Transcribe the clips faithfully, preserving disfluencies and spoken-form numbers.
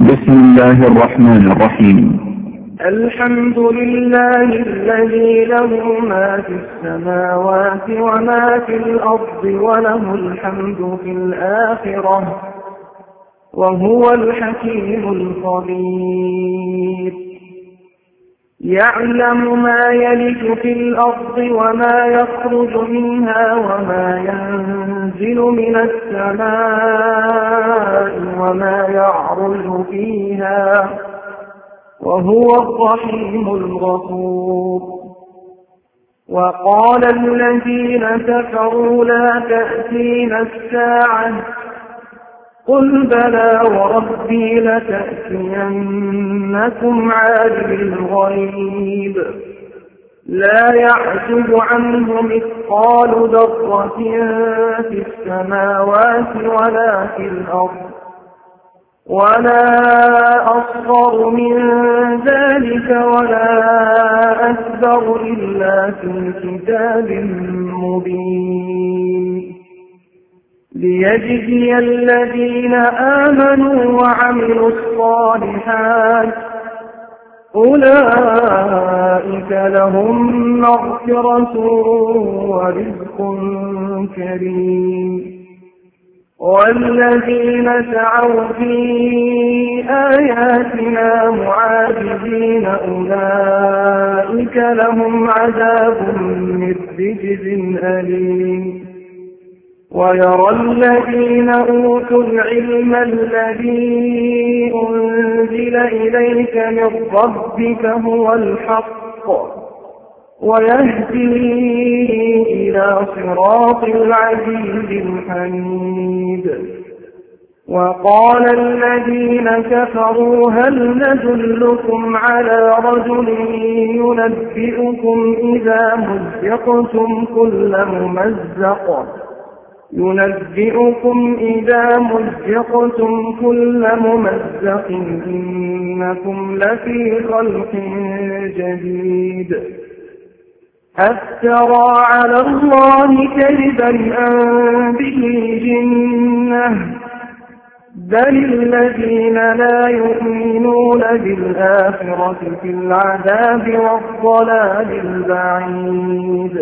بسم الله الرحمن الرحيم. الحمد لله الذي له ما في السماوات وما في الأرض وله الحمد في الآخرة وهو الحكيم الخبير. يعلم ما يلج في الأرض وما يخرج منها وما ينزل من السماء وما يعرج فيها وهو الرحيم الغفور. وقال الذين كفروا لا تأتينا الساعة قل بلى وربي لتأتينكم عالم الغيب لا يعزب عنه مثقال ذرة في السماوات ولا في الأرض ولا أصغر من ذلك ولا أكبر إلا في كتاب مبين ليجزي الذين آمنوا وعملوا الصالحات أولئك لهم مغفرة ورزق كريم. والذين سعوا في آياتنا معاجزين أولئك لهم عذاب من رجز أليم. ويرى الذين أوتوا العلم الذي أنزل إليك من ربك هو الحق ويهدي إلى صراط العزيز الحميد. وقال الذين كفروا هل ندلكم على رجل ينبئكم إذا مزقتم كل ممزق ينبئكم إذا مزقتم كل ممزق إنكم لفي خلق جديد. أفترى على الله كذبا أم به جنة بل الذين لا يؤمنون بالآخرة في العذاب والضلال البعيد.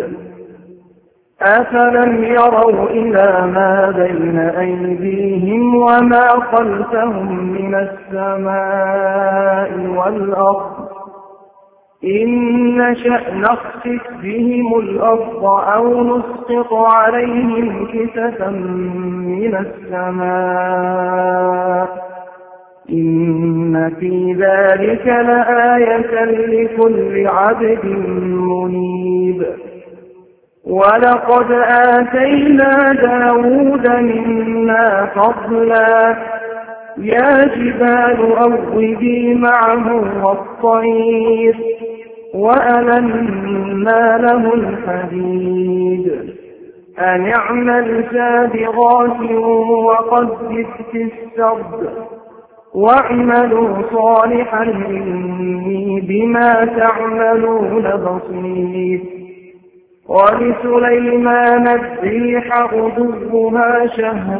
أفلم يروا إلى ما بين أيديهم وما خلفهم من السماء والأرض إن نشأ نخسف بهم الأرض أو نسقط عليهم كسفا من السماء إن في ذلك لآية لكل عبد منيب. ولقد آتينا داود منا فضلا يا جبال أوبي معه والطير وألنا له الحديد أن اعمل سابغات وقدر في السرد واعملوا صالحا إني بما تعملون بصير. ولسليمان الريح غدوها شهر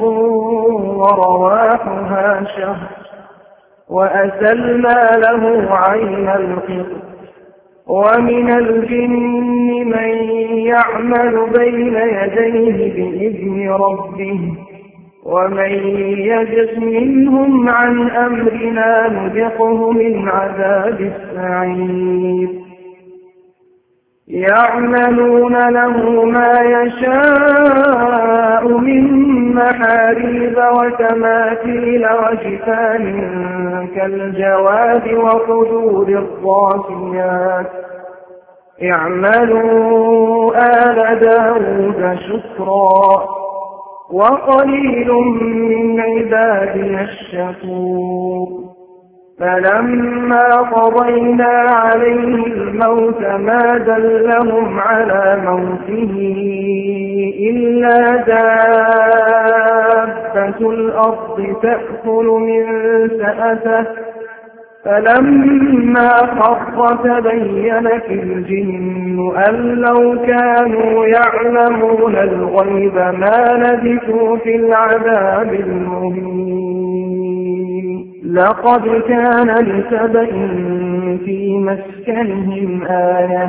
ورواحها شهر وأسلنا له عين القطر. ومن الجن من يعمل بين يديه بإذن ربه ومن يزغ منهم عن أمرنا نذقه من عذاب السعير. يعملون له ما يشاء من محاريب وتماثيل وجفان كالجواب وقدور الراسيات اعملوا آل داود شكرا وقليل من عبادي الشكور. فلما قضينا عليه الموت ما دلهم على موته إلا دابة الأرض تأكل من سأته فلما خر تبينت الجن أن لو كانوا يعلمون الغيب ما لبثوا في العذاب المهين. لقد كان لسبإ في مسكنهم آية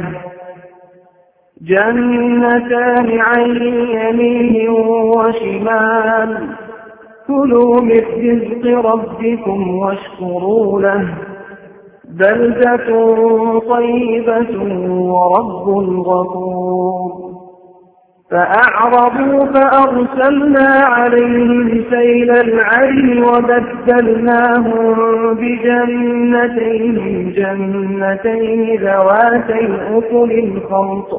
جنتان عن يمين وشمال كلوا من رزق ربكم واشكروا له بلدة طيبة ورب غفور فأعرضوا فأرسلنا عليهم سيل العرم وبدلناهم بجنتين جنتين ذواتي أكل خمط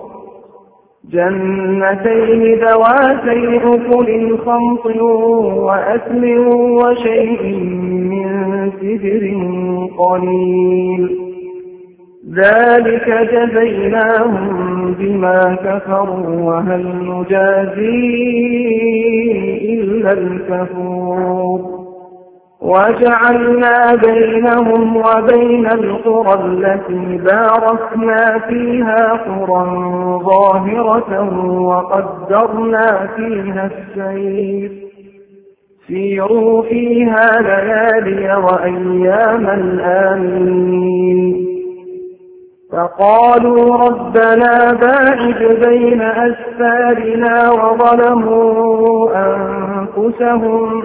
جنتين ذواتي أكل خمط وأثل وشيء من سدر قليل ذلك جزيناهم بما كفروا وهل نجازي إلا الكفور وجعلنا بينهم وبين القرى التي باركنا فيها قرى ظاهرة وقدرنا فيها السير سيروا فيها ليالي وأياما آمين فقالوا ربنا باعد بين أسفارنا وظلموا أنفسهم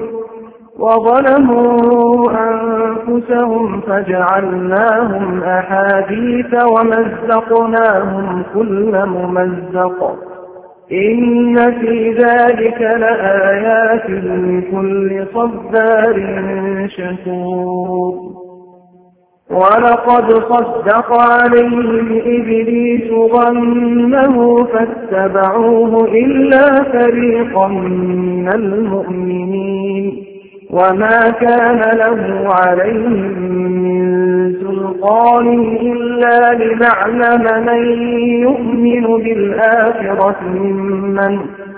وظلموا أنفسهم فجعلناهم أحاديث ومزقناهم كل ممزق إن في ذلك لآيات لكل صبار شكور ولقد صدق عليهم إبليس ظنه فاتبعوه إلا فريقا من المؤمنين وما كان له عليهم من سلطان إلا لنعلم من يؤمن بالآخرة ممن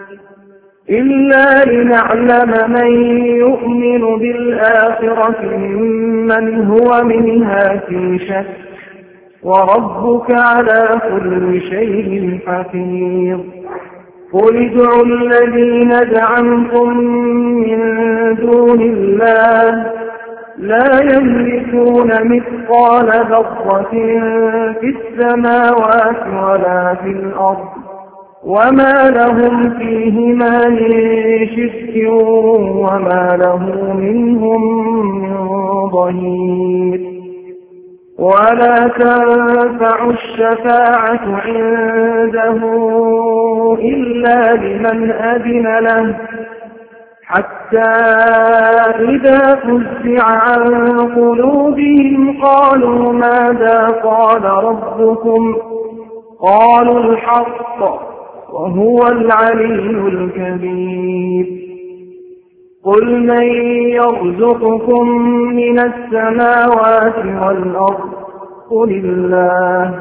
إلا لنعلم من يؤمن بالآخرة ممن هو منها في شك وربك على كل شيء حفيظ قل ادعوا الذين زعمتم من دون الله لا يملكون مثقال ذرة في السماوات ولا في الأرض وما لهم فيهما من شرك وما له منهم من ظهير ولا تنفع الشفاعة عنده إلا لمن أذن له حتى إذا فزع عن قلوبهم قالوا ماذا قال ربكم قالوا الحق وهو العلي الكبير قل من يرزقكم من السماوات والأرض قل الله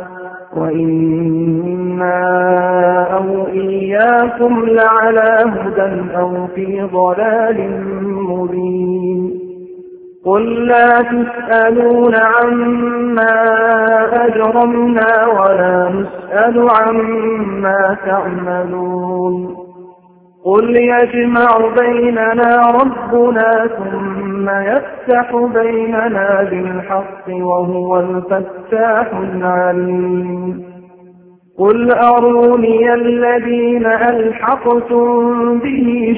وإنا أو إياكم لعلى هدى أو في ضلال مبين قل لا تسألون عما أجرمنا ولا نسأل عما تعملون قل يجمع بيننا ربنا ثم يفتح بيننا بالحق وهو الفتاح العليم قل أروني الذين ألحقتم به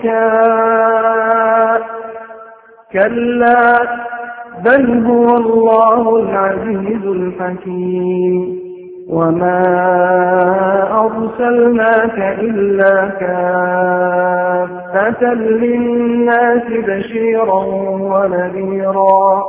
شركاء كلا بل هو الله العزيز الحكيم وما أرسلناك إلا كافة للناس بشيرا ونذيرا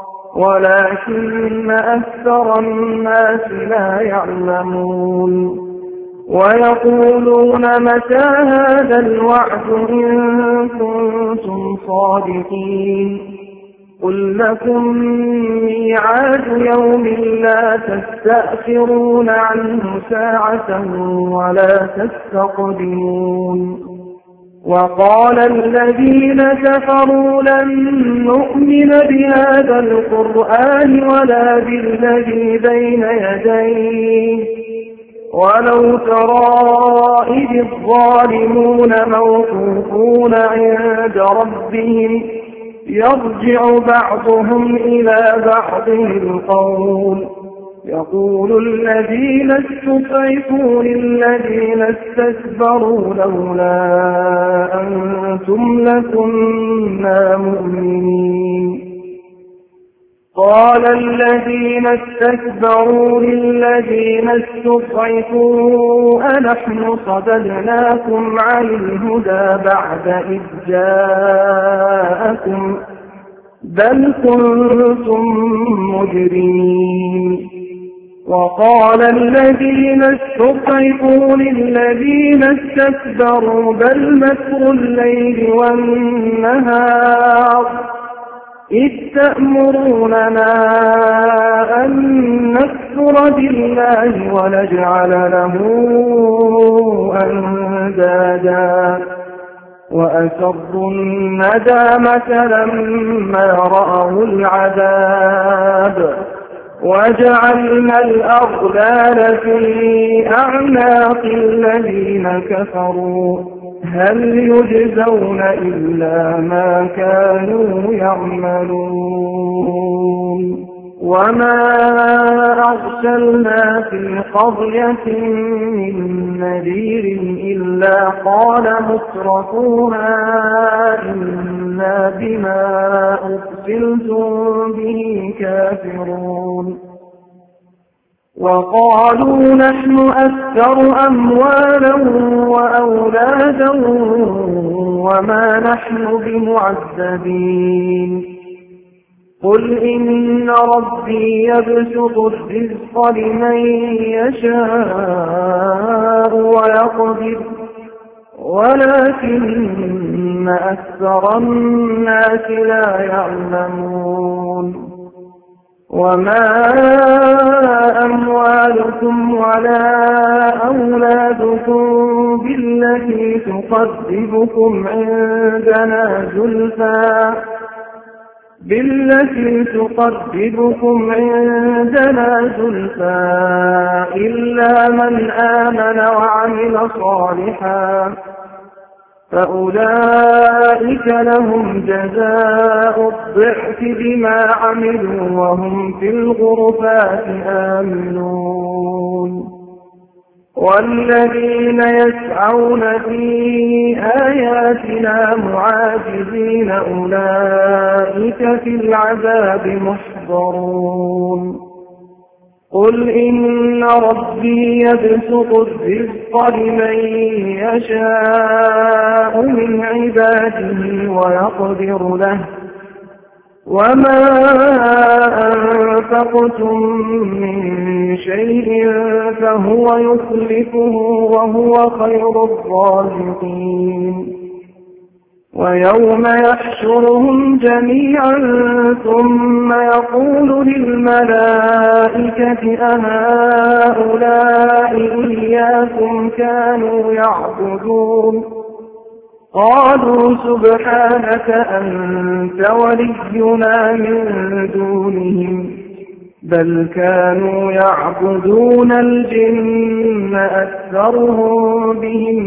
ولكن أكثر الناس لا يعلمون ويقولون متى هذا الوعد إن كنتم صادقين قل لكم ميعاد يوم لا تستأخرون عنه ساعة ولا تستقدمون وقال الذين كفروا لن نؤمن بهذا القرآن ولا بالذي بين يديه ولو ترى إذ الظالمون موقوفون عند ربهم يرجع بعضهم إلى بعض القول يقول الذين استضعفوا للذين استكبروا لولا أنتم لكنا مؤمنين قال الذين استكبروا للذين استضعفوا أنحن صددناكم عن الهدى بعد إذ جاءكم بل كنتم مجرمين وقال الذين استضعفوا للذين استكبروا بل مكر الليل والنهار إذ تأمروننا أن نكفر بالله ونجعل له أندادا وأسروا الندامة لما رأوا العذاب وجعلنا الأغلال في أعناق الذين كفروا هل يجزون إلا ما كانوا يعملون وما أرسلنا في قرية من نذير إلا قال مترفوها إنا بما أرسلتم به كافرون وقالوا نحن أكثر أموالا وأولادا وما نحن بمعذبين قل إن ربي يبسط الرزق لمن يشاء ويقدر ولكن أكثر الناس لا يعلمون وما أموالكم ولا أولادكم بالتي تقربكم عندنا زلفى بالتي تقربكم عندنا زلفى إلا من آمن وعمل صالحا فأولئك لهم جزاء الضعف بما عملوا وهم في الغرفات آمنون والذين يسعون في آياتنا معاجزين أولئك في العذاب محضرون قل إن ربي يبسط الرزق لمن يشاء من عباده ويقدر له وما أنفقتم من شيء فهو يخلفه وهو خير الرازقين ويوم يحشرهم جميعا ثم يقول للملائكة أهؤلاء إياكم كانوا يعبدون قالوا سبحانك أنت ولينا من دونهم بل كانوا يعبدون الجن أكثرهم بهم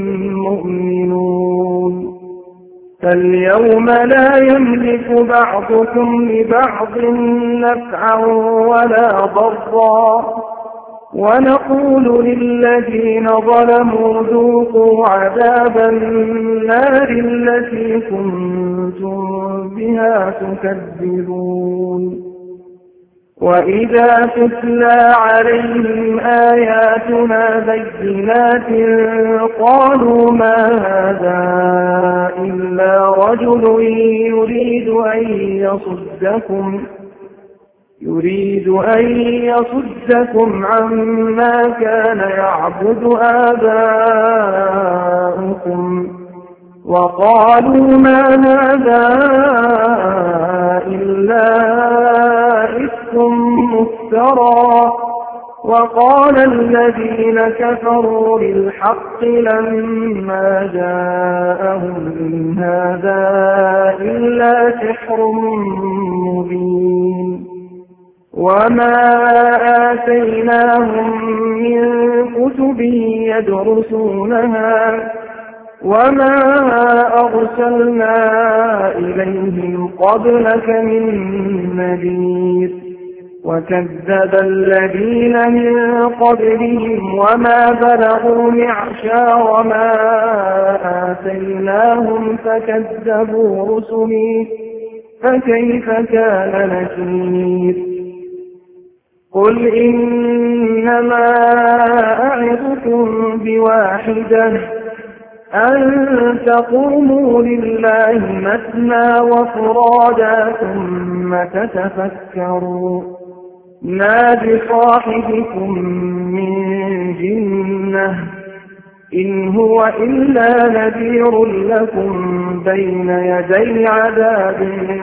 مؤمنون فاليوم لا يملك بعضكم لبعض نفعا ولا ضرا ونقول للذين ظلموا ذوقوا عذاب النار التي كنتم بها تكذبون وإذا تتلى عليهم آياتنا بينات قالوا ما هذا إلا رجل يريد أن يصدكم يريد أن يصدكم عما كان يعبد آباؤكم وقالوا ما هذا إلا إفك مفترى وقال الذين كفروا للحق لما جاءهم إن هذا إلا سحر مبين وما آتيناهم من كتب يدرسونها وما أرسلنا إليهم قبلك من نذير وكذب الذين من قبلهم وما بلغوا معشار ما آتيناهم فكذبوا رسلي فكيف كان نكير قل إنما أعظكم بواحدة أن تقوموا لله مثنى وفرادا ثم تتفكروا ما بصاحبكم من جنة إن هو إلا نذير لكم بين يدي عذاب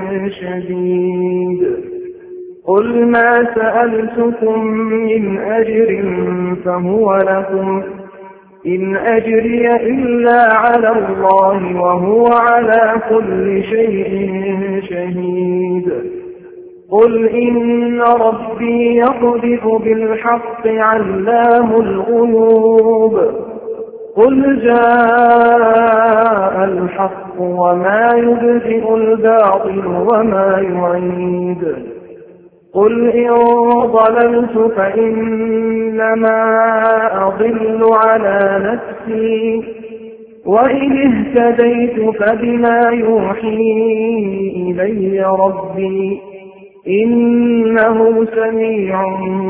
شديد قل ما سألتكم من أجر فهو لكم إن أجري إلا على الله وهو على كل شيء شهيد قل إن ربي يقذف بالحق علام الغيوب قل جاء الحق وما يبدئ الباطل وما يعيد قل إن ضللت فإنما أضل على نفسي وإن اهتديت فبما يوحي إلي ربي إنه سميع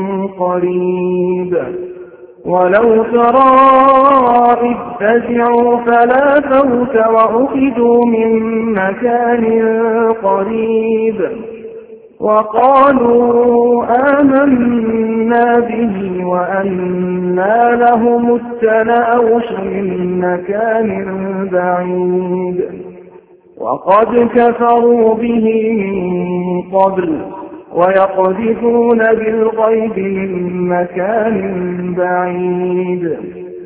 قريب ولو ترى إذ فزعوا فلا فوت وأخذوا من مكان قريب وقالوا آمنا به وأنى لهم التناوش من مكان بعيد وقد كفروا به من قبل ويقذفون بالغيب من مكان بعيد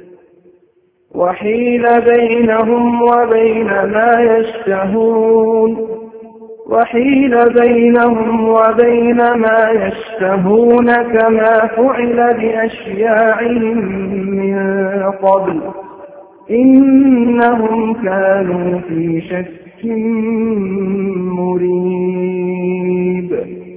وحيل بينهم وبين ما يشتهون وحيل بينهم وبين ما يشتهون كما فعل بأشياعهم من قبل إنهم كانوا في شك مريب